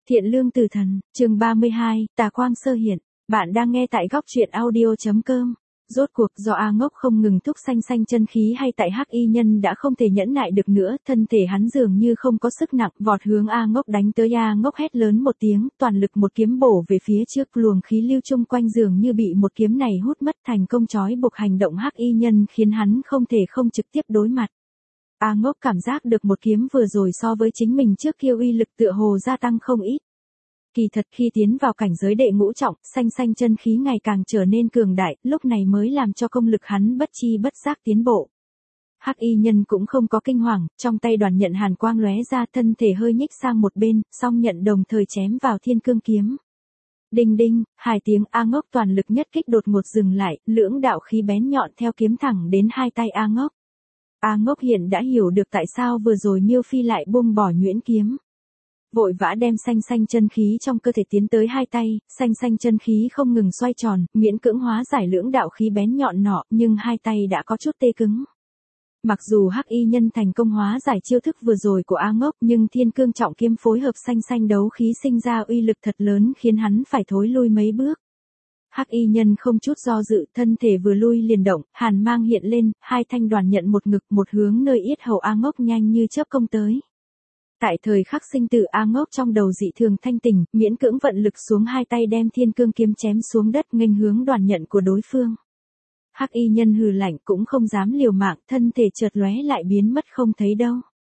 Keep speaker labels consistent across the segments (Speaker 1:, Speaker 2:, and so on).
Speaker 1: Thiện lương tử thần, chương 32, tà quang sơ hiện. Bạn đang nghe tại góc truyện audio.com. Rốt cuộc do A Ngốc không ngừng thúc xanh xanh chân khí hay tại Hắc Y Nhân đã không thể nhẫn nại được nữa, thân thể hắn dường như không có sức nặng, vọt hướng A Ngốc đánh tới. A Ngốc hét lớn một tiếng, toàn lực một kiếm bổ về phía trước, luồng khí lưu chung quanh dường như bị một kiếm này hút mất, thành công trói buộc hành động Hắc Y Nhân khiến hắn không thể không trực tiếp đối mặt. A Ngốc cảm giác được một kiếm vừa rồi so với chính mình trước kia uy lực tựa hồ gia tăng không ít. Kỳ thật khi tiến vào cảnh giới đệ ngũ trọng, xanh xanh chân khí ngày càng trở nên cường đại, lúc này mới làm cho công lực hắn bất chi bất giác tiến bộ. Hắc Y Nhân cũng không có kinh hoàng, trong tay đoàn nhận hàn quang lóe ra, thân thể hơi nhích sang một bên, song nhận đồng thời chém vào thiên cương kiếm. Đinh đinh, hai tiếng. A Ngốc toàn lực nhất kích đột ngột dừng lại, lưỡng đạo khí bén nhọn theo kiếm thẳng đến hai tay A Ngốc. A Ngốc hiện đã hiểu được tại sao vừa rồi Miêu Phi lại buông bỏ nhuyễn kiếm. Vội vã đem xanh xanh chân khí trong cơ thể tiến tới hai tay, xanh xanh chân khí không ngừng xoay tròn, miễn cưỡng hóa giải lưỡng đạo khí bén nhọn nọ, nhưng hai tay đã có chút tê cứng. Mặc dù Hắc Y Nhân thành công hóa giải chiêu thức vừa rồi của A Ngốc, nhưng thiên cương trọng kiếm phối hợp xanh xanh đấu khí sinh ra uy lực thật lớn khiến hắn phải thối lui mấy bước. Hắc Y Nhân không chút do dự, thân thể vừa lui liền động, hàn mang hiện lên, hai thanh đoàn nhận một ngực một hướng nơi yết hầu A Ngốc nhanh như chớp công tới. Tại thời khắc sinh tử, A Ngốc trong đầu dị thường thanh tỉnh, miễn cưỡng vận lực xuống hai tay đem thiên cương kiếm chém xuống đất, nghênh hướng đoàn nhận của đối phương. Hắc Y Nhân hừ lạnh cũng không dám liều mạng, thân thể chợt lóe lại biến mất không thấy đâu.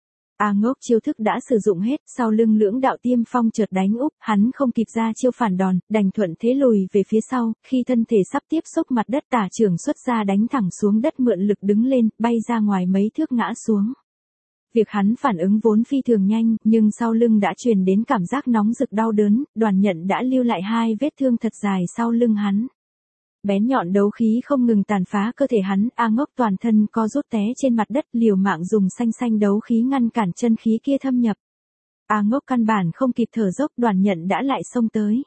Speaker 1: A Ngốc chiêu thức đã sử dụng hết, sau lưng lưỡng đạo tiêm phong chợt đánh úp, hắn không kịp ra chiêu phản đòn, đành thuận thế lùi về phía sau, khi thân thể sắp tiếp xúc mặt đất tả trưởng xuất ra đánh thẳng xuống đất, mượn lực đứng lên, bay ra ngoài mấy thước ngã xuống. Việc hắn phản ứng vốn phi thường nhanh, nhưng sau lưng đã truyền đến cảm giác nóng rực đau đớn, đoàn nhận đã lưu lại hai vết thương thật dài sau lưng hắn. Bén nhọn đấu khí không ngừng tàn phá cơ thể hắn, A Ngốc toàn thân co rút té trên mặt đất, liều mạng dùng xanh xanh đấu khí ngăn cản chân khí kia thâm nhập. A Ngốc căn bản không kịp thở dốc, đoàn nhận đã lại xông tới.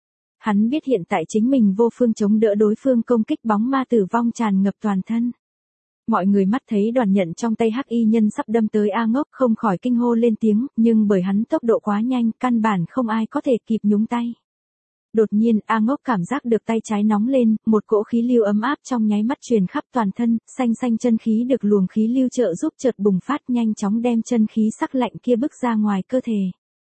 Speaker 1: Hắn biết hiện tại chính mình vô phương chống đỡ đối phương công kích, bóng ma tử vong tràn ngập toàn thân. Mọi người mắt thấy đoàn nhận trong tay Hắc Y Nhân sắp đâm tới A Ngốc không khỏi kinh hô lên tiếng, nhưng bởi hắn tốc độ quá nhanh, căn bản không ai có thể kịp nhúng tay. Đột nhiên, A Ngốc cảm giác được tay trái nóng lên, một cỗ khí lưu ấm áp trong nháy mắt truyền khắp toàn thân, xanh xanh chân khí được luồng khí lưu trợ giúp chợt bùng phát, nhanh chóng đem chân khí sắc lạnh kia bức ra ngoài cơ thể.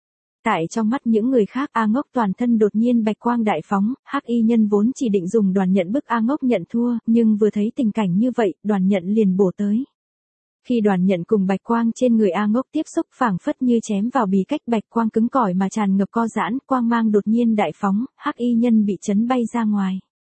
Speaker 1: Tại trong mắt những người khác, A Ngốc toàn thân đột nhiên bạch quang đại phóng, Hắc Y Nhân vốn chỉ định dùng đoàn nhận bức A Ngốc nhận thua, nhưng vừa thấy tình cảnh như vậy, đoàn nhận liền bổ tới. Khi đoàn nhận cùng bạch quang trên người A Ngốc tiếp xúc, phảng phất như chém vào bí cách, bạch quang cứng cỏi mà tràn ngập co giãn, quang mang đột nhiên đại phóng, Hắc Y Nhân bị chấn bay ra ngoài.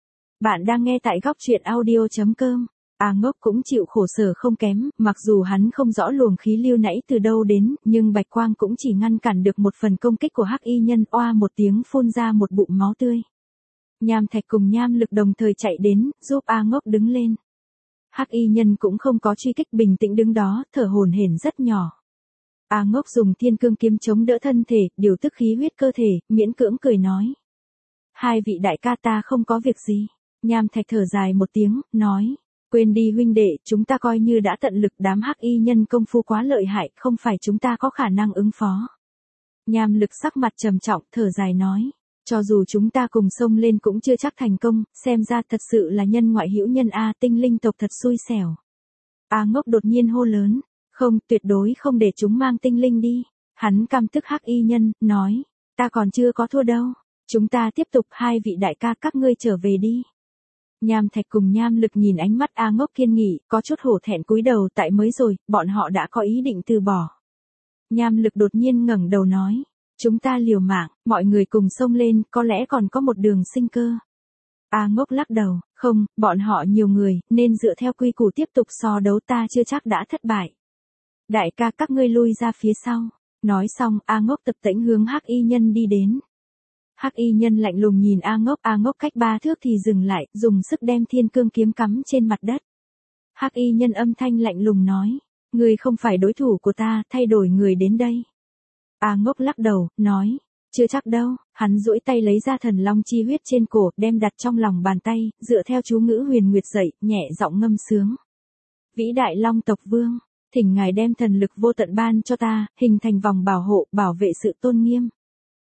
Speaker 1: Bạn đang nghe tại góc truyện audio.com. A Ngốc cũng chịu khổ sở không kém, mặc dù hắn không rõ luồng khí lưu nãy từ đâu đến, nhưng bạch quang cũng chỉ ngăn cản được một phần công kích của Hắc Y Nhân, oa một tiếng phun ra một bụng máu tươi. Nham Thạch cùng Nham Lực đồng thời chạy đến, giúp A Ngốc đứng lên. Hắc Y Nhân cũng không có truy kích, bình tĩnh đứng đó, thở hổn hển rất nhỏ. A Ngốc dùng thiên cương kiếm chống đỡ thân thể, điều tức khí huyết cơ thể, miễn cưỡng cười nói. Hai vị đại ca, ta không có việc gì. Nham Thạch thở dài một tiếng, nói. Quên đi huynh đệ, chúng ta coi như đã tận lực, đám Hắc Y Nhân công phu quá lợi hại, không phải chúng ta có khả năng ứng phó. Nham Lực sắc mặt trầm trọng, thở dài nói. Cho dù chúng ta cùng xông lên cũng chưa chắc thành công, xem ra thật sự là nhân ngoại hữu nhân A, tinh linh tộc thật xui xẻo. A Ngốc đột nhiên hô lớn. Không, tuyệt đối không để chúng mang tinh linh đi. Hắn căm tức Hắc Y Nhân, nói. Ta còn chưa có thua đâu. Chúng ta tiếp tục, hai vị đại ca các ngươi trở về đi. Nham Thạch cùng Nham Lực nhìn ánh mắt A Ngốc kiên nghị, có chút hổ thẹn cúi đầu, tại mới rồi, bọn họ đã có ý định từ bỏ. Nham Lực đột nhiên ngẩng đầu nói. Chúng ta liều mạng, mọi người cùng xông lên, có lẽ còn có một đường sinh cơ. A Ngốc lắc đầu, không, bọn họ nhiều người, nên dựa theo quy củ tiếp tục so đấu, ta chưa chắc đã thất bại. Đại ca các ngươi lui ra phía sau. Nói xong, A Ngốc tập tễnh hướng Hắc Y Nhân đi đến. Hắc Y Nhân lạnh lùng nhìn A Ngốc cách 3 thước thì dừng lại, dùng sức đem thiên cương kiếm cắm trên mặt đất. Hắc Y Nhân âm thanh lạnh lùng nói, ngươi không phải đối thủ của ta, thay đổi người đến đây. A Ngốc lắc đầu, nói, chưa chắc đâu. Hắn duỗi tay lấy ra thần long chi huyết trên cổ, đem đặt trong lòng bàn tay, dựa theo chú ngữ huyền nguyệt dậy, nhẹ giọng ngâm sướng. Vĩ đại long tộc vương, thỉnh ngài đem thần lực vô tận ban cho ta, hình thành vòng bảo hộ, bảo vệ sự tôn nghiêm.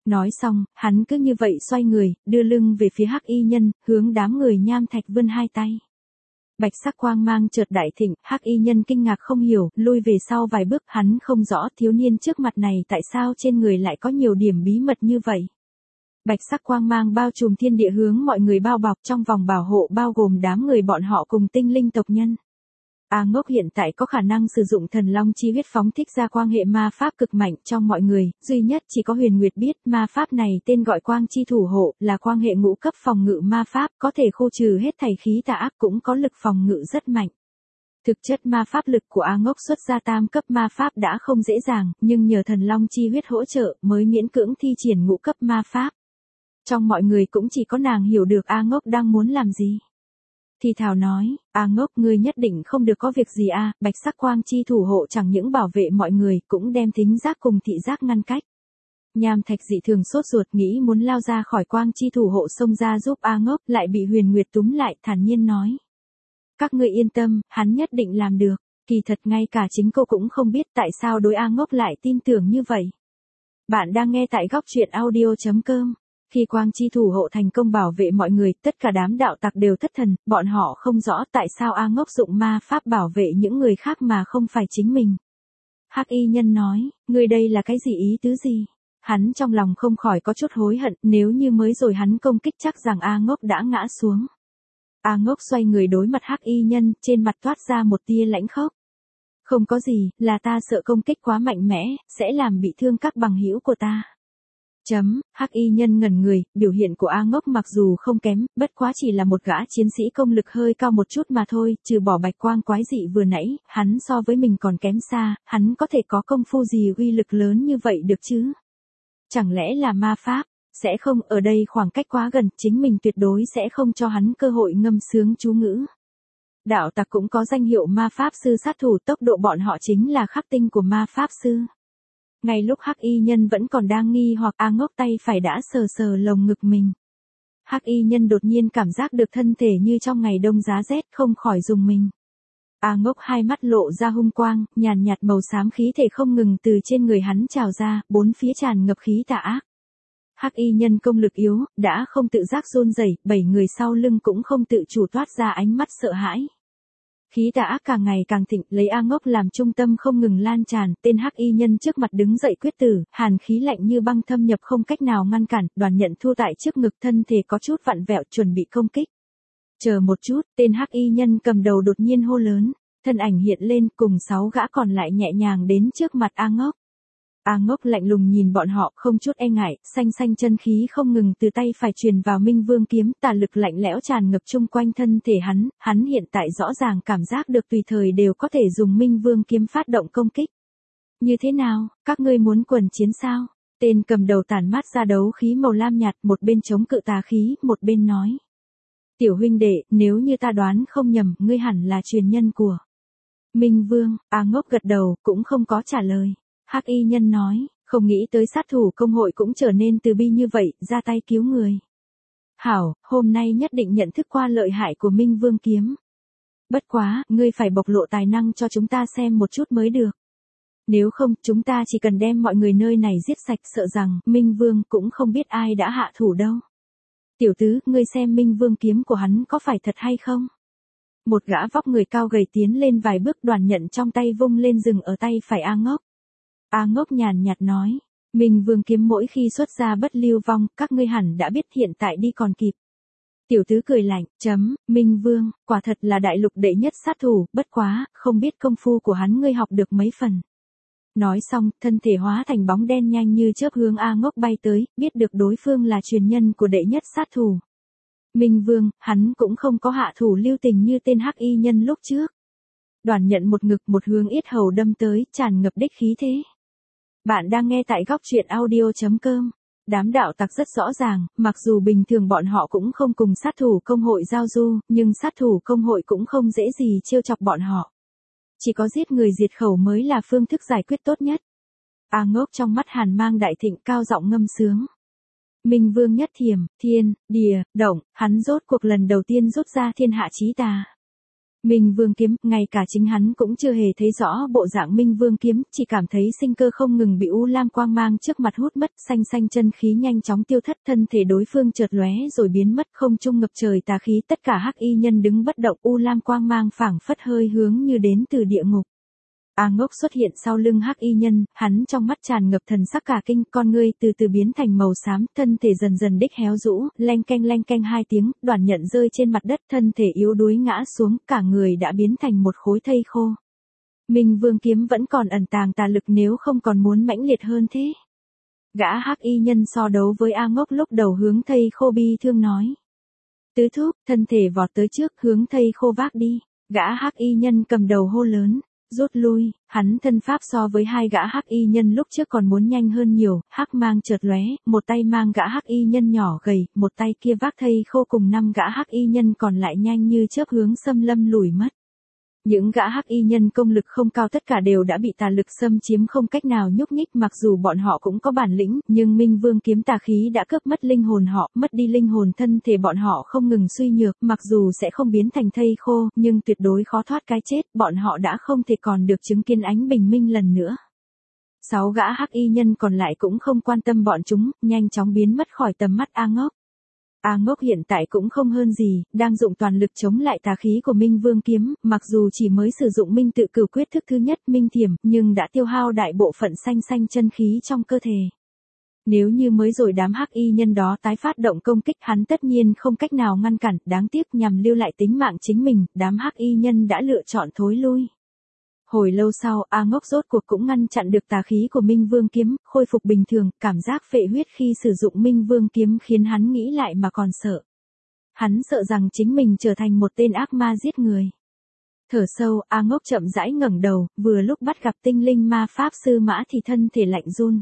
Speaker 1: Nói xong, hắn cứ như vậy xoay người, đưa lưng về phía Hắc Y Nhân, hướng đám người Nham Thạch vươn hai tay. Bạch sắc quang mang chợt đại thịnh, Hắc Y Nhân kinh ngạc không hiểu, lui về sau vài bước, hắn không rõ thiếu niên trước mặt này tại sao trên người lại có nhiều điểm bí mật như vậy. Bạch sắc quang mang bao trùm thiên địa hướng mọi người bao bọc, trong vòng bảo hộ bao gồm đám người bọn họ cùng tinh linh tộc nhân. A Ngốc hiện tại có khả năng sử dụng thần long chi huyết phóng thích ra quang hệ ma pháp cực mạnh trong mọi người, duy nhất chỉ có Huyền Nguyệt biết ma pháp này tên gọi quang chi thủ hộ, là quang hệ ngũ cấp phòng ngự ma pháp, có thể khô trừ hết thảy khí tà ác, cũng có lực phòng ngự rất mạnh. Thực chất ma pháp lực của A Ngốc xuất ra tam cấp ma pháp đã không dễ dàng, nhưng nhờ thần long chi huyết hỗ trợ mới miễn cưỡng thi triển ngũ cấp ma pháp. Trong mọi người cũng chỉ có nàng hiểu được A Ngốc đang muốn làm gì. Thì thào nói, A Ngốc, ngươi nhất định không được có việc gì a. Bạch sắc quang chi thủ hộ chẳng những bảo vệ mọi người, cũng đem thính giác cùng thị giác ngăn cách. Nham Thạch dị thường sốt ruột, nghĩ muốn lao ra khỏi quang chi thủ hộ xông ra giúp A Ngốc, lại bị Huyền Nguyệt túm lại, thản nhiên nói. Các ngươi yên tâm, hắn nhất định làm được. Kỳ thật ngay cả chính cô cũng không biết tại sao đối A Ngốc lại tin tưởng như vậy. Bạn đang nghe tại góc truyện audio.com. Khi quang chi thủ hộ thành công bảo vệ mọi người, tất cả đám đạo tặc đều thất thần, bọn họ không rõ tại sao A Ngốc dụng ma pháp bảo vệ những người khác mà không phải chính mình. Hắc Y Nhân nói, ngươi đây là cái gì, ý tứ gì? Hắn trong lòng không khỏi có chút hối hận, nếu như mới rồi hắn công kích chắc rằng A Ngốc đã ngã xuống. A Ngốc xoay người đối mặt Hắc Y Nhân, trên mặt toát ra một tia lãnh khốc. Không có gì, là ta sợ công kích quá mạnh mẽ, sẽ làm bị thương các bằng hữu của ta. Hắc Y Nhân ngẩn người, biểu hiện của A Ngốc mặc dù không kém, bất quá chỉ là một gã chiến sĩ công lực hơi cao một chút mà thôi, trừ bỏ bạch quang quái dị vừa nãy, hắn so với mình còn kém xa, hắn có thể có công phu gì uy lực lớn như vậy được chứ? Chẳng lẽ là ma pháp? Sẽ không, ở đây khoảng cách quá gần, chính mình tuyệt đối sẽ không cho hắn cơ hội ngâm sướng chú ngữ. Đạo tặc cũng có danh hiệu ma pháp sư sát thủ, tốc độ bọn họ chính là khắc tinh của ma pháp sư. Ngay lúc Hắc Y Nhân vẫn còn đang nghi hoặc, A Ngốc tay phải đã sờ sờ lồng ngực mình. Hắc Y Nhân đột nhiên cảm giác được thân thể như trong ngày đông giá rét, không khỏi rùng mình. A Ngốc hai mắt lộ ra hung quang, nhàn nhạt màu xám khí thể không ngừng từ trên người hắn trào ra, bốn phía tràn ngập khí tà ác. Hắc Y Nhân công lực yếu, đã không tự giác run rẩy, 7 người sau lưng cũng không tự chủ toát ra ánh mắt sợ hãi. Khí tà ác càng ngày càng thịnh, lấy A Ngốc làm trung tâm không ngừng lan tràn, tên Hắc Y Nhân trước mặt đứng dậy quyết tử, hàn khí lạnh như băng thâm nhập không cách nào ngăn cản, Đoàn Nhận thu tại trước ngực, thân thể có chút vặn vẹo chuẩn bị công kích. Chờ một chút, tên Hắc Y Nhân cầm đầu đột nhiên hô lớn, thân ảnh hiện lên cùng 6 gã còn lại nhẹ nhàng đến trước mặt A Ngốc. A Ngốc lạnh lùng nhìn bọn họ, không chút e ngại, xanh xanh chân khí không ngừng từ tay phải truyền vào Minh Vương kiếm, tà lực lạnh lẽo tràn ngập chung quanh thân thể hắn hiện tại rõ ràng cảm giác được tùy thời đều có thể dùng Minh Vương kiếm phát động công kích. Như thế nào, các ngươi muốn quần chiến sao? Tên cầm đầu tản mát ra đấu khí màu lam nhạt, một bên chống cự tà khí, một bên nói. Tiểu huynh đệ, nếu như ta đoán không nhầm, ngươi hẳn là truyền nhân của Minh Vương. A Ngốc gật đầu, cũng không có trả lời. Hắc Y Nhân nói, không nghĩ tới sát thủ công hội cũng trở nên từ bi như vậy, ra tay cứu người. Hảo, hôm nay nhất định nhận thức qua lợi hại của Minh Vương kiếm. Bất quá, ngươi phải bộc lộ tài năng cho chúng ta xem một chút mới được. Nếu không, chúng ta chỉ cần đem mọi người nơi này giết sạch, sợ rằng Minh Vương cũng không biết ai đã hạ thủ đâu. Tiểu tứ, ngươi xem Minh Vương kiếm của hắn có phải thật hay không? Một gã vóc người cao gầy tiến lên vài bước, Đoàn Nhận trong tay vung lên dừng ở tay phải A Ngốc. A Ngốc nhàn nhạt nói, Minh Vương kiếm mỗi khi xuất ra bất lưu vong, các ngươi hẳn đã biết, hiện tại đi còn kịp. Tiểu tứ cười lạnh, Minh Vương, quả thật là đại lục đệ nhất sát thủ, bất quá, không biết công phu của hắn ngươi học được mấy phần. Nói xong, thân thể hóa thành bóng đen nhanh như chớp hướng A Ngốc bay tới, biết được đối phương là truyền nhân của đệ nhất sát thủ. Minh Vương, hắn cũng không có hạ thủ lưu tình như tên Hắc Y Nhân lúc trước. Đoàn Nhận một ngực một hướng yết hầu đâm tới, tràn ngập đích khí thế. Bạn đang nghe tại góc truyện audio.com. Đám đạo tặc rất rõ ràng, mặc dù bình thường bọn họ cũng không cùng sát thủ công hội giao du, nhưng sát thủ công hội cũng không dễ gì trêu chọc bọn họ. Chỉ có giết người diệt khẩu mới là phương thức giải quyết tốt nhất. A Ngốc trong mắt hàn mang đại thịnh, cao giọng ngâm sướng. Minh Vương nhất thiểm, thiên, địa, động, hắn rốt cuộc lần đầu tiên rút ra thiên hạ chí tà. Minh Vương Kiếm, ngay cả chính hắn cũng chưa hề thấy rõ bộ dạng Minh Vương Kiếm, chỉ cảm thấy sinh cơ không ngừng bị u lam quang mang trước mặt hút mất, xanh xanh chân khí nhanh chóng tiêu thất, thân thể đối phương chợt lóe rồi biến mất, không trung ngập trời tà khí, tất cả hắc y nhân đứng bất động, u lam quang mang phảng phất hơi hướng như đến từ địa ngục. A Ngốc xuất hiện sau lưng hắc y nhân, hắn trong mắt tràn ngập thần sắc cả kinh, con ngươi từ từ biến thành màu xám, thân thể dần dần đích héo rũ, leng keng 2 tiếng, đoàn nhận rơi trên mặt đất, thân thể yếu đuối ngã xuống, cả người đã biến thành một khối thây khô. Minh Vương Kiếm vẫn còn ẩn tàng tà lực, nếu không còn muốn mãnh liệt hơn thế. Gã hắc y nhân so đấu với A Ngốc, lúc đầu hướng thây khô bi thương nói. Tứ thúc, thân thể vọt tới trước, hướng thây khô vác đi. Gã hắc y nhân cầm đầu hô lớn. Rút lui, hắn thân pháp so với hai gã hắc y nhân lúc trước còn muốn nhanh hơn nhiều, hắc mang chợt lóe, một tay mang gã hắc y nhân nhỏ gầy, một tay kia vác thây khô cùng 5 gã hắc y nhân còn lại nhanh như chớp hướng xâm lâm lùi mất. Những gã hắc y nhân công lực không cao tất cả đều đã bị tà lực xâm chiếm, không cách nào nhúc nhích, mặc dù bọn họ cũng có bản lĩnh, nhưng Minh Vương Kiếm tà khí đã cướp mất linh hồn họ, mất đi linh hồn, thân thể bọn họ không ngừng suy nhược, mặc dù sẽ không biến thành thây khô, nhưng tuyệt đối khó thoát cái chết, bọn họ đã không thể còn được chứng kiến ánh bình minh lần nữa. 6 gã hắc y nhân còn lại cũng không quan tâm bọn chúng, nhanh chóng biến mất khỏi tầm mắt A Ngốc. A Ngốc hiện tại cũng không hơn gì, đang dụng toàn lực chống lại tà khí của Minh Vương Kiếm, mặc dù chỉ mới sử dụng Minh Tự Cửu Quyết thức thứ nhất Minh Thiểm, nhưng đã tiêu hao đại bộ phận xanh xanh chân khí trong cơ thể. Nếu như mới rồi đám hắc y nhân đó tái phát động công kích, hắn tất nhiên không cách nào ngăn cản, đáng tiếc nhằm lưu lại tính mạng chính mình, đám hắc y nhân đã lựa chọn thối lui. Hồi lâu sau, A Ngốc rốt cuộc cũng ngăn chặn được tà khí của Minh Vương Kiếm, khôi phục bình thường, cảm giác phệ huyết khi sử dụng Minh Vương Kiếm khiến hắn nghĩ lại mà còn sợ. Hắn sợ rằng chính mình trở thành một tên ác ma giết người. Thở sâu, A Ngốc chậm rãi ngẩng đầu, vừa lúc bắt gặp tinh linh ma pháp sư Mã Thì thân thể lạnh run.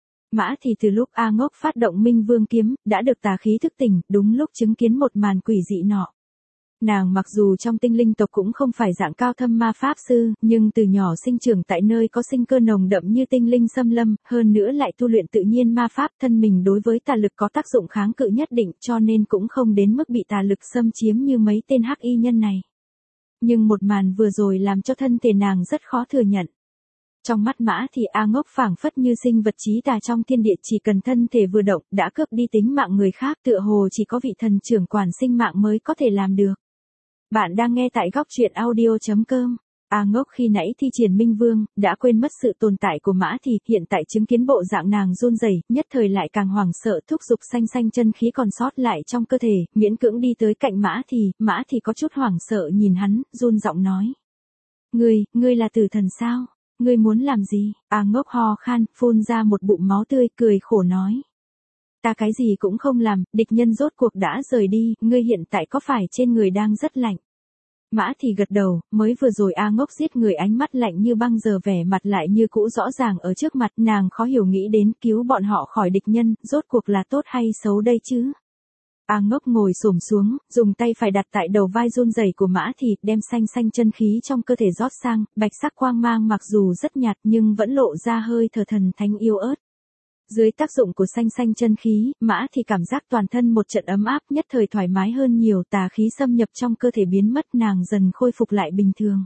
Speaker 1: Mã Thì từ lúc A Ngốc phát động Minh Vương Kiếm, đã được tà khí thức tỉnh, đúng lúc chứng kiến một màn quỷ dị nọ. Nàng mặc dù trong tinh linh tộc cũng không phải dạng cao thâm ma pháp sư, nhưng từ nhỏ sinh trưởng tại nơi có sinh cơ nồng đậm như tinh linh xâm lâm, hơn nữa lại tu luyện tự nhiên ma pháp, thân mình đối với tà lực có tác dụng kháng cự nhất định, cho nên cũng không đến mức bị tà lực xâm chiếm như mấy tên hắc y nhân này. Nhưng một màn vừa rồi làm cho thân thể nàng rất khó thừa nhận. Trong mắt Mã Thì A Ngốc phảng phất như sinh vật trí tà trong thiên địa, chỉ cần thân thể vừa động đã cướp đi tính mạng người khác, tựa hồ chỉ có vị thần trưởng quản sinh mạng mới có thể làm được. Bạn đang nghe tại góc truyện audio.com. A Ngốc khi nãy thi triển Minh Vương, đã quên mất sự tồn tại của Mã Thì, hiện tại chứng kiến bộ dạng nàng run rẩy, nhất thời lại càng hoảng sợ, thúc giục xanh xanh chân khí còn sót lại trong cơ thể, miễn cưỡng đi tới cạnh Mã Thì có chút hoảng sợ nhìn hắn, run giọng nói. Ngươi là tử thần sao? Ngươi muốn làm gì? A Ngốc ho khan, phun ra một bụng máu tươi, cười khổ nói. Ta cái gì cũng không làm, địch nhân rốt cuộc đã rời đi, ngươi hiện tại có phải trên người đang rất lạnh? Mã Thì gật đầu, mới vừa rồi A Ngốc giết người, ánh mắt lạnh như băng, giờ vẻ mặt lại như cũ rõ ràng ở trước mặt, nàng khó hiểu nghĩ đến cứu bọn họ khỏi địch nhân, rốt cuộc là tốt hay xấu đây chứ? A Ngốc ngồi xổm xuống, dùng tay phải đặt tại đầu vai run rẩy của Mã Thì, đem xanh xanh chân khí trong cơ thể rót sang, bạch sắc quang mang mặc dù rất nhạt nhưng vẫn lộ ra hơi thở thần thánh yêu ớt. Dưới tác dụng của xanh xanh chân khí, Mã Thì cảm giác toàn thân một trận ấm áp, nhất thời thoải mái hơn nhiều, tà khí xâm nhập trong cơ thể biến mất, nàng dần khôi phục lại bình thường.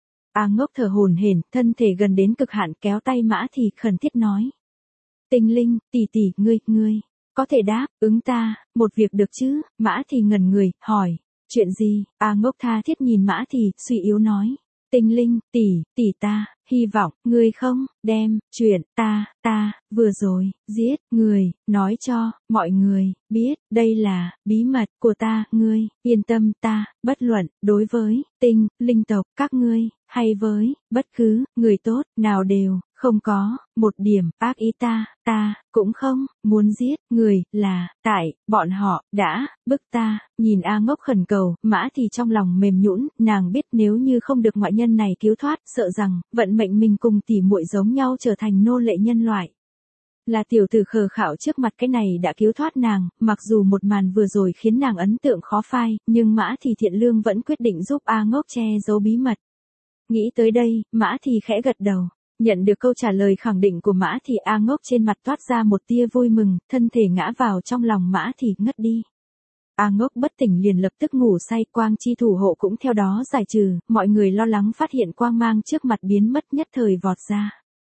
Speaker 1: A Ngốc thở hổn hển, thân thể gần đến cực hạn, kéo tay Mã Thì khẩn thiết nói. Tinh linh, tỷ, ngươi, có thể đáp, ứng ta, một việc được chứ? Mã Thì ngẩn người, hỏi, chuyện gì? A Ngốc tha thiết nhìn Mã Thì, suy yếu nói. Tinh linh, tỷ ta, hy vọng, ngươi không, đem, chuyện, ta, vừa rồi, giết, người, nói cho, mọi người, biết, đây là, bí mật, của ta, ngươi, yên tâm ta, bất luận, đối với, tinh, linh tộc, các ngươi, hay với, bất cứ, người tốt, nào đều, không có, một điểm, ác ý ta, cũng không, muốn giết, người, là, tại, bọn họ, đã, bức ta, nhìn A Ngốc khẩn cầu, Mã Thì trong lòng mềm nhũn, nàng biết nếu như không được ngoại nhân này cứu thoát, sợ rằng, vận mệnh mình cùng tỷ muội giống nhau trở thành nô lệ nhân loại. Là tiểu tử khờ khạo trước mặt cái này đã cứu thoát nàng, mặc dù một màn vừa rồi khiến nàng ấn tượng khó phai, nhưng Mã Thì thiện lương vẫn quyết định giúp A Ngốc che giấu bí mật. Nghĩ tới đây, Mã Thì khẽ gật đầu. Nhận được câu trả lời khẳng định của Mã Thì, A Ngốc trên mặt toát ra một tia vui mừng, thân thể ngã vào trong lòng Mã Thì, ngất đi. A Ngốc bất tỉnh liền lập tức ngủ say, quang chi thủ hộ cũng theo đó giải trừ, mọi người lo lắng phát hiện quang mang trước mặt biến mất nhất thời vọt ra.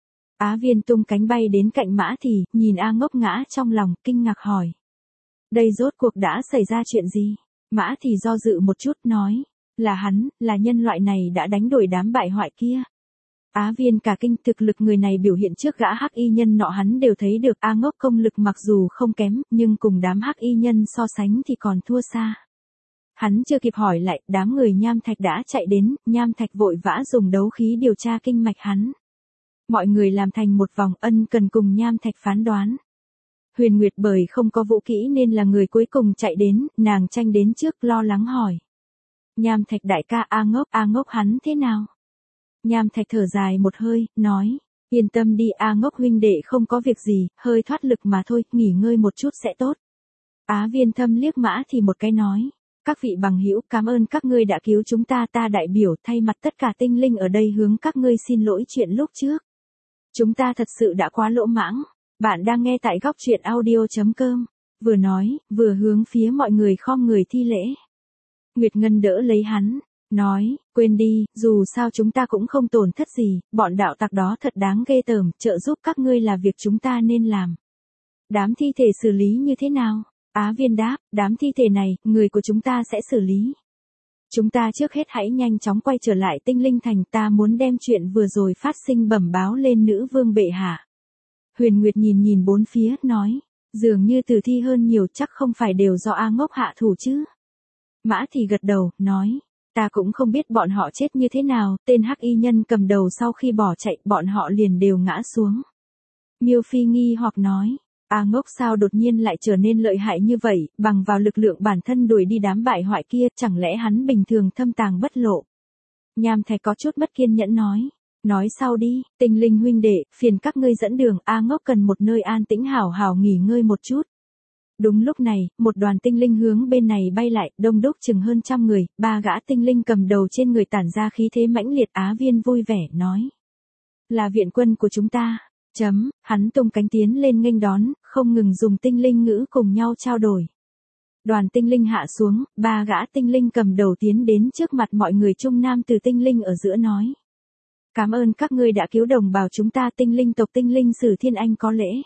Speaker 1: Á Viên tung cánh bay đến cạnh Mã Thì, nhìn A Ngốc ngã trong lòng, kinh ngạc hỏi. Đây rốt cuộc đã xảy ra chuyện gì? Mã Thì do dự một chút nói, là hắn, là nhân loại này đã đánh đuổi đám bại hoại kia. Á Viên cả kinh, thực lực người này biểu hiện trước gã hắc y nhân nọ hắn đều thấy được. A Ngốc công lực mặc dù không kém, nhưng cùng đám hắc y nhân so sánh thì còn thua xa. Hắn chưa kịp hỏi lại, đám người Nham Thạch đã chạy đến, Nham Thạch vội vã dùng đấu khí điều tra kinh mạch hắn. Mọi người làm thành một vòng, ân cần cùng Nham Thạch phán đoán. Huyền Nguyệt bởi không có vũ kỹ nên là người cuối cùng chạy đến, nàng tranh đến trước lo lắng hỏi. Nham Thạch đại ca, A Ngốc hắn thế nào? Nham Thạch thở dài một hơi, nói, yên tâm đi, A Ngốc huynh đệ không có việc gì, hơi thoát lực mà thôi, nghỉ ngơi một chút sẽ tốt. Á Viên Thâm liếc Mã Thì một cái nói, các vị bằng hữu, cảm ơn các ngươi đã cứu chúng ta, ta đại biểu thay mặt tất cả tinh linh ở đây hướng các ngươi xin lỗi chuyện lúc trước. Chúng ta thật sự đã quá lỗ mãng. Bạn đang nghe tại góc truyện audio.com. Vừa nói, vừa hướng phía mọi người khom người thi lễ. Nguyệt Ngân đỡ lấy hắn, nói, quên đi, dù sao chúng ta cũng không tổn thất gì, bọn đạo tặc đó thật đáng ghê tởm, trợ giúp các ngươi là việc chúng ta nên làm. Đám thi thể xử lý như thế nào? Á Viên đáp, đám thi thể này, người của chúng ta sẽ xử lý. Chúng ta trước hết hãy nhanh chóng quay trở lại Tinh Linh Thành, ta muốn đem chuyện vừa rồi phát sinh bẩm báo lên nữ vương bệ hạ. Huyền Nguyệt nhìn bốn phía, nói, dường như tử thi hơn nhiều, chắc không phải đều do A Ngốc hạ thủ chứ. Mã Thì gật đầu, nói, ta cũng không biết bọn họ chết như thế nào, tên hắc y nhân cầm đầu sau khi bỏ chạy, bọn họ liền đều ngã xuống. Miêu Phi nghi hoặc nói, A Ngốc sao đột nhiên lại trở nên lợi hại như vậy, bằng vào lực lượng bản thân đuổi đi đám bại hoại kia, chẳng lẽ hắn bình thường thâm tàng bất lộ. Nham Thạch có chút mất kiên nhẫn nói sau đi, Tinh Linh huynh đệ, phiền các ngươi dẫn đường, A Ngốc cần một nơi an tĩnh hảo hảo nghỉ ngơi một chút. Đúng lúc này, một đoàn tinh linh hướng bên này bay lại, đông đúc chừng hơn 100 người, 3 gã tinh linh cầm đầu trên người tản ra khí thế mãnh liệt. Á Viên vui vẻ, nói. Là viện quân của chúng ta. Hắn tung cánh tiến lên nghênh đón, không ngừng dùng tinh linh ngữ cùng nhau trao đổi. Đoàn tinh linh hạ xuống, 3 gã tinh linh cầm đầu tiến đến trước mặt mọi người, trung nam từ tinh linh ở giữa nói. Cảm ơn các ngươi đã cứu đồng bào chúng ta, tinh linh tộc Tinh Linh Sử Thiên Anh có lễ.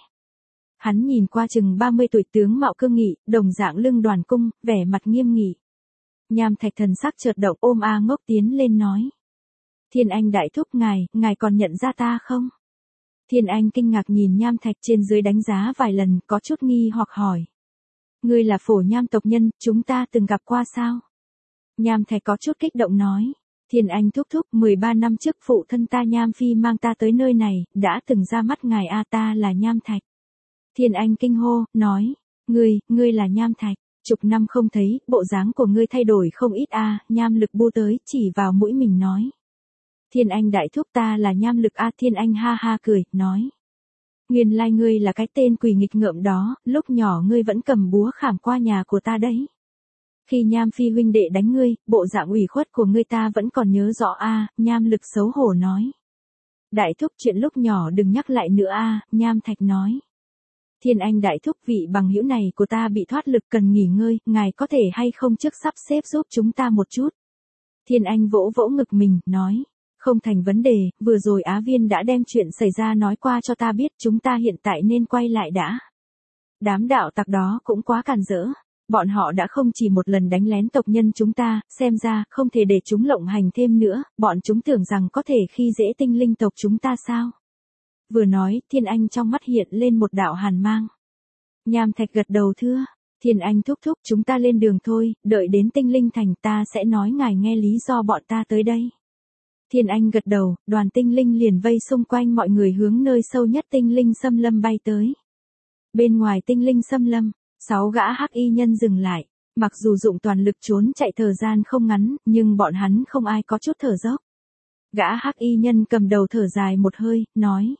Speaker 1: Hắn nhìn qua chừng 30 tuổi, tướng mạo cương nghị, đồng dạng lưng đoàn cung, vẻ mặt nghiêm nghị. Nham Thạch thần sắc chợt động, ôm A Ngốc tiến lên nói. Thiên Anh đại thúc, ngài còn nhận ra ta không? Thiên Anh kinh ngạc nhìn Nham Thạch trên dưới đánh giá vài lần, có chút nghi hoặc hỏi. Ngươi là Phổ Nham tộc nhân, chúng ta từng gặp qua sao? Nham Thạch có chút kích động nói. Thiên Anh thúc thúc, 13 năm trước phụ thân ta Nham Phi mang ta tới nơi này, đã từng ra mắt ngài a, ta là Nham Thạch. Thiên Anh kinh hô, nói, ngươi là Nham Thạch, chục năm không thấy, bộ dáng của ngươi thay đổi không ít a. Nham Lực bu tới, chỉ vào mũi mình nói. Thiên Anh đại thúc, ta là Nham Lực a. Thiên Anh ha ha cười, nói. Nguyên lai ngươi là cái tên quỷ nghịch ngợm đó, lúc nhỏ ngươi vẫn cầm búa khảm qua nhà của ta đấy. Khi Nham Phi huynh đệ đánh ngươi, bộ dạng ủy khuất của ngươi ta vẫn còn nhớ rõ a. Nham Lực xấu hổ nói. Đại thúc, chuyện lúc nhỏ đừng nhắc lại nữa a. Nham Thạch nói. Thiên Anh đại thúc, vị bằng hữu này của ta bị thoát lực cần nghỉ ngơi, ngài có thể hay không trước sắp xếp giúp chúng ta một chút. Thiên Anh vỗ vỗ ngực mình, nói. Không thành vấn đề, vừa rồi Á Viên đã đem chuyện xảy ra nói qua cho ta biết, chúng ta hiện tại nên quay lại đã. Đám đạo tặc đó cũng quá càn rỡ. Bọn họ đã không chỉ một lần đánh lén tộc nhân chúng ta, xem ra không thể để chúng lộng hành thêm nữa, bọn chúng tưởng rằng có thể khi dễ tinh linh tộc chúng ta sao. Vừa nói, Thiên Anh trong mắt hiện lên một đạo hàn mang. Nham Thạch gật đầu thưa, Thiên Anh thúc thúc, chúng ta lên đường thôi, đợi đến Tinh Linh Thành ta sẽ nói ngài nghe lý do bọn ta tới đây. Thiên Anh gật đầu, đoàn tinh linh liền vây xung quanh mọi người hướng nơi sâu nhất tinh linh xâm lâm bay tới. Bên ngoài tinh linh xâm lâm, 6 gã hắc y nhân dừng lại, mặc dù dụng toàn lực trốn chạy thời gian không ngắn, nhưng bọn hắn không ai có chút thở dốc. Gã hắc y nhân cầm đầu thở dài một hơi, nói.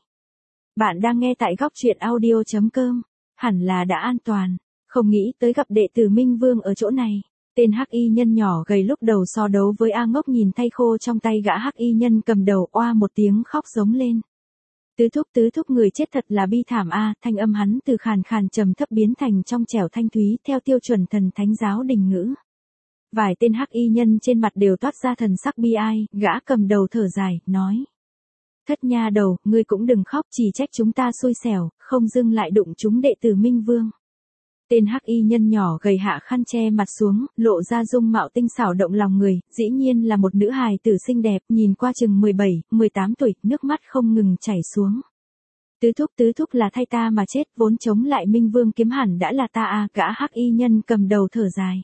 Speaker 1: Bạn đang nghe tại góc truyện audio.com, hẳn là đã an toàn, không nghĩ tới gặp đệ tử Minh Vương ở chỗ này. Tên hắc y nhân nhỏ gầy lúc đầu so đấu với A Ngốc nhìn thay khô trong tay gã hắc y nhân cầm đầu, oa một tiếng khóc giống lên. Tứ thúc người chết thật là bi thảm a, thanh âm hắn từ khàn khàn trầm thấp biến thành trong trẻo thanh thúy theo tiêu chuẩn thần thánh giáo đình ngữ. Vài tên hắc y nhân trên mặt đều toát ra thần sắc bi ai, gã cầm đầu thở dài, nói. Thất nha đầu, ngươi cũng đừng khóc, chỉ trách chúng ta xui xẻo, không dưng lại đụng chúng đệ tử Minh Vương. Tên hắc y nhân nhỏ gầy hạ khăn che mặt xuống, lộ ra dung mạo tinh xảo động lòng người, dĩ nhiên là một nữ hài tử xinh đẹp, nhìn qua chừng 17, 18 tuổi, nước mắt không ngừng chảy xuống. Tứ thúc là thay ta mà chết, vốn chống lại Minh Vương kiếm hẳn đã là ta à, gã hắc y nhân cầm đầu thở dài.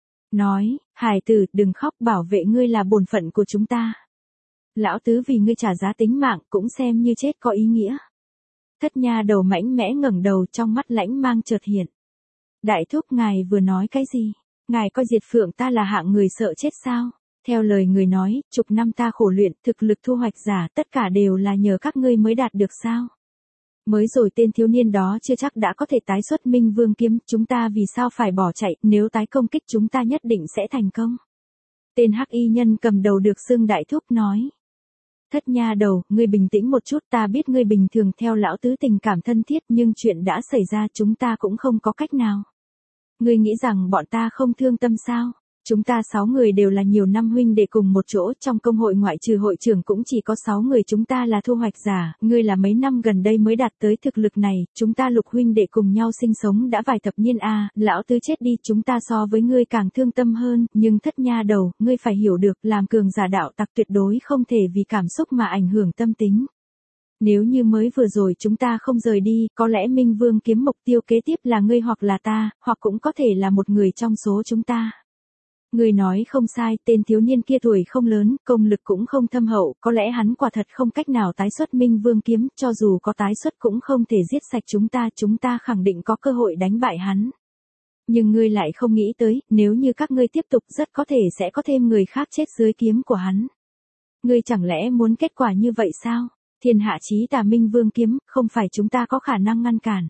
Speaker 1: Nói, hài tử, đừng khóc, bảo vệ ngươi là bổn phận của chúng ta. Lão tứ vì ngươi trả giá tính mạng, cũng xem như chết có ý nghĩa. Thất nha đầu mãnh mẽ ngẩng đầu, trong mắt lãnh mang chợt hiện. Đại thúc, ngài vừa nói cái gì? Ngài coi Diệt Phượng ta là hạng người sợ chết sao? Theo lời người nói, chục năm ta khổ luyện, thực lực thu hoạch giả, tất cả đều là nhờ các ngươi mới đạt được sao? Mới rồi tên thiếu niên đó chưa chắc đã có thể tái xuất Minh Vương kiếm, chúng ta vì sao phải bỏ chạy, nếu tái công kích chúng ta nhất định sẽ thành công. Tên hắc y nhân cầm đầu được xưng đại thúc nói. Thất nha đầu, ngươi bình tĩnh một chút, ta biết ngươi bình thường theo lão tứ tình cảm thân thiết, nhưng chuyện đã xảy ra chúng ta cũng không có cách nào. Ngươi nghĩ rằng bọn ta không thương tâm sao? Chúng ta 6 người đều là nhiều năm huynh đệ cùng một chỗ, trong công hội ngoại trừ hội trưởng cũng chỉ có 6 người chúng ta là thu hoạch giả, ngươi là mấy năm gần đây mới đạt tới thực lực này, chúng ta lục huynh đệ cùng nhau sinh sống đã vài thập niên a, lão tứ chết đi, chúng ta so với ngươi càng thương tâm hơn, nhưng thất nha đầu, ngươi phải hiểu được, làm cường giả đạo tặc tuyệt đối không thể vì cảm xúc mà ảnh hưởng tâm tính. Nếu như mới vừa rồi chúng ta không rời đi, có lẽ Minh Vương kiếm mục tiêu kế tiếp là ngươi hoặc là ta, hoặc cũng có thể là một người trong số chúng ta. Người nói không sai, tên thiếu niên kia tuổi không lớn, công lực cũng không thâm hậu, có lẽ hắn quả thật không cách nào tái xuất Minh Vương kiếm, cho dù có tái xuất cũng không thể giết sạch chúng ta khẳng định có cơ hội đánh bại hắn. Nhưng ngươi lại không nghĩ tới, nếu như các ngươi tiếp tục rất có thể sẽ có thêm người khác chết dưới kiếm của hắn. Ngươi chẳng lẽ muốn kết quả như vậy sao? Thiên hạ chí tà Minh Vương kiếm, không phải chúng ta có khả năng ngăn cản.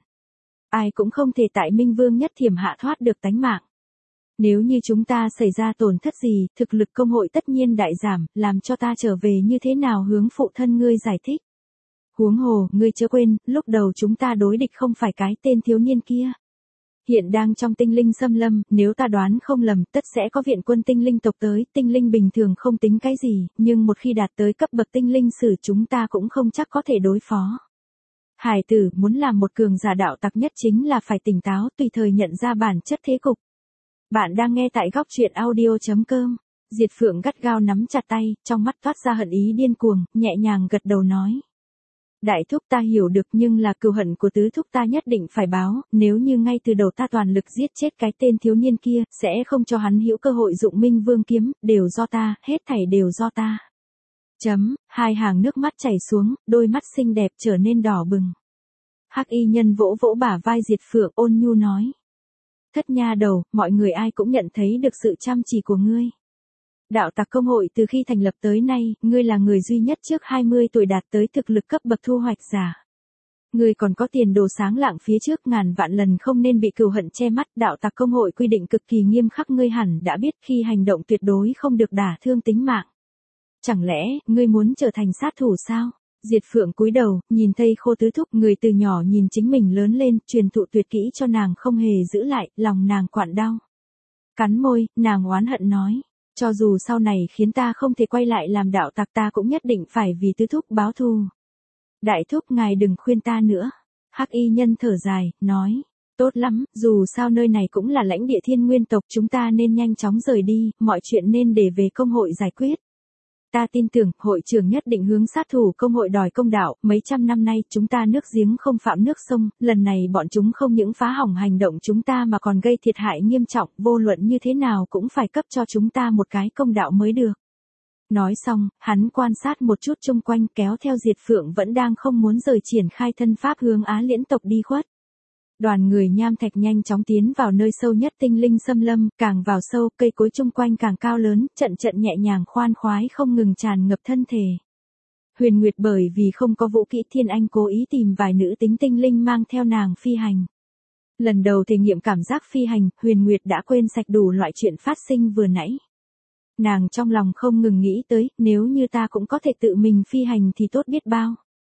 Speaker 1: Ai cũng không thể tại Minh Vương nhất thiểm hạ thoát được tánh mạng. Nếu như chúng ta xảy ra tổn thất gì, thực lực công hội tất nhiên đại giảm, làm cho ta trở về như thế nào hướng phụ thân ngươi giải thích. Huống hồ, ngươi chớ quên, lúc đầu chúng ta đối địch không phải cái tên thiếu niên kia. Hiện đang trong tinh linh xâm lâm, nếu ta đoán không lầm, tất sẽ có viện quân tinh linh tộc tới, tinh linh bình thường không tính cái gì, nhưng một khi đạt tới cấp bậc tinh linh sử chúng ta cũng không chắc có thể đối phó. Hải tử, muốn làm một cường giả đạo tặc nhất chính là phải tỉnh táo, tùy thời nhận ra bản chất thế cục. Bạn đang nghe tại góc truyện audio.com. Diệt Phượng gắt gao nắm chặt tay, trong mắt toát ra hận ý điên cuồng, nhẹ nhàng gật đầu nói. Đại thúc ta hiểu được nhưng là cừu hận của tứ thúc ta nhất định phải báo, nếu như ngay từ đầu ta toàn lực giết chết cái tên thiếu niên kia, sẽ không cho hắn hữu cơ hội dụng Minh Vương kiếm, đều do ta, hết thảy đều do ta. Hai hàng nước mắt chảy xuống, đôi mắt xinh đẹp trở nên đỏ bừng. Hắc y nhân vỗ vỗ bả vai Diệt Phượng ôn nhu nói. Thất nha đầu, mọi người ai cũng nhận thấy được sự chăm chỉ của ngươi. Đạo tặc công hội từ khi thành lập tới nay, ngươi là người duy nhất trước 20 tuổi đạt tới thực lực cấp bậc thu hoạch giả. Ngươi còn có tiền đồ sáng lạng phía trước, ngàn vạn lần không nên bị cừu hận che mắt. Đạo tặc công hội quy định cực kỳ nghiêm khắc, ngươi hẳn đã biết khi hành động tuyệt đối không được đả thương tính mạng. Chẳng lẽ, ngươi muốn trở thành sát thủ sao? Diệt Phượng cúi đầu, nhìn thây khô tứ thúc, người từ nhỏ nhìn chính mình lớn lên, truyền thụ tuyệt kỹ cho nàng không hề giữ lại, lòng nàng quặn đau. Cắn môi, nàng oán hận nói, cho dù sau này khiến ta không thể quay lại làm đạo tặc ta cũng nhất định phải vì tứ thúc báo thù. Đại thúc ngài đừng khuyên ta nữa. Hắc y nhân thở dài, nói, tốt lắm, dù sao nơi này cũng là lãnh địa Thiên Nguyên tộc, chúng ta nên nhanh chóng rời đi, mọi chuyện nên để về công hội giải quyết. Ta tin tưởng, hội trưởng nhất định hướng sát thủ công hội đòi công đạo, mấy trăm năm nay chúng ta nước giếng không phạm nước sông, lần này bọn chúng không những phá hỏng hành động chúng ta mà còn gây thiệt hại nghiêm trọng, vô luận như thế nào cũng phải cấp cho chúng ta một cái công đạo mới được. Nói xong, hắn quan sát một chút chung quanh kéo theo Diệt Phượng vẫn đang không muốn rời triển khai thân pháp hướng Á Liễn tộc đi khuất. Đoàn người nham thạch nhanh chóng tiến vào nơi sâu nhất tinh linh xâm lâm, càng vào sâu, cây cối chung quanh càng cao lớn, trận trận nhẹ nhàng khoan khoái không ngừng tràn ngập thân thể. Huyền Nguyệt bởi vì không có vũ kỹ Thiên Anh cố ý tìm vài nữ tính tinh linh mang theo nàng phi hành. Lần đầu thể nghiệm cảm giác phi hành, Huyền Nguyệt đã quên sạch đủ loại chuyện phát sinh vừa nãy. Nàng trong lòng không ngừng nghĩ tới, nếu như ta cũng có thể tự mình phi hành thì tốt biết bao.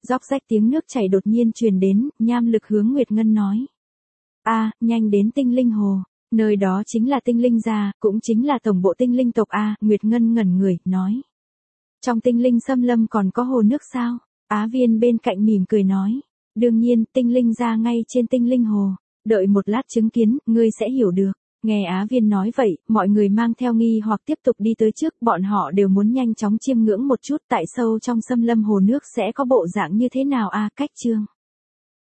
Speaker 1: Róc rách tiếng nước chảy đột nhiên truyền đến, Nham Lực hướng Nguyệt Ngân nói. Nhanh đến tinh linh hồ. Nơi đó chính là tinh linh gia, cũng chính là tổng bộ tinh linh tộc Nguyệt Ngân ngẩn người, nói. Trong tinh linh xâm lâm còn có hồ nước sao? Á Viên bên cạnh mỉm cười nói. Đương nhiên, tinh linh gia ngay trên tinh linh hồ. Đợi một lát chứng kiến, ngươi sẽ hiểu được. Nghe Á Viên nói vậy, mọi người mang theo nghi hoặc tiếp tục đi tới trước, bọn họ đều muốn nhanh chóng chiêm ngưỡng một chút tại sâu trong xâm lâm hồ nước sẽ có bộ dạng như thế nào cách chương.